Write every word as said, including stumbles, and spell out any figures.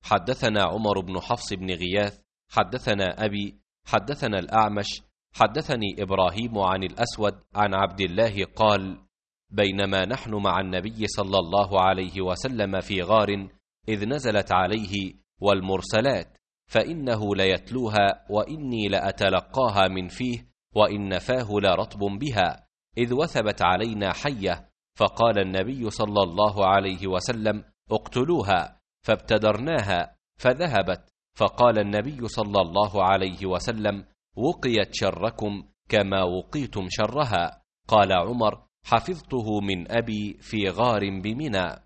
حدثنا عمر بن حفص بن غياث حدثنا أبي حدثنا الأعمش حدثني إبراهيم عن الأسود عن عبد الله قال: بينما نحن مع النبي صلى الله عليه وسلم في غار إذ نزلت عليه والمرسلات فإنه ليتلوها وإني لأتلقاها من فيه وإن فاه لرطب بها، إذ وثبت علينا حية، فقال النبي صلى الله عليه وسلم: اقتلوها، فابتدرناها فذهبت، فقال النبي صلى الله عليه وسلم: وقيت شركم كما وقيتم شرها. قال عمر: حفظته من أبي في غار بمنى.